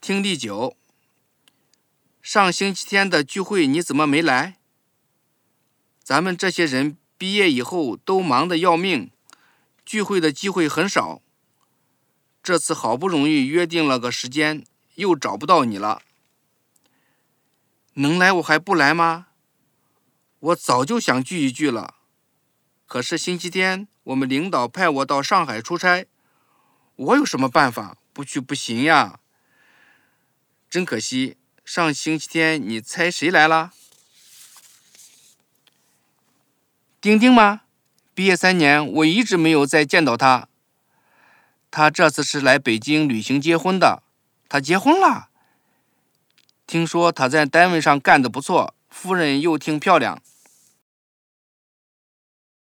听第9，上星期天的聚会你怎么没来？咱们这些人毕业以后都忙得要命，聚会的机会很少。这次好不容易约定了个时间，又找不到你了。能来我还不来吗？我早就想聚一聚了，可是星期天我们领导派我到上海出差，我有什么办法？不去不行呀。真可惜，上星期天你猜谁来了？丁丁吗？毕业3年，我一直没有再见到他。他这次是来北京旅行结婚的。他结婚了？听说他在单位上干得不错，夫人又挺漂亮。